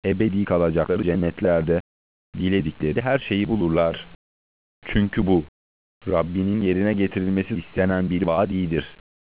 ebedi kalacakları cennetlerde diledikleri her şeyi bulurlar. Çünkü bu, Rabbinin yerine getirilmesi istenen bir vaadidir.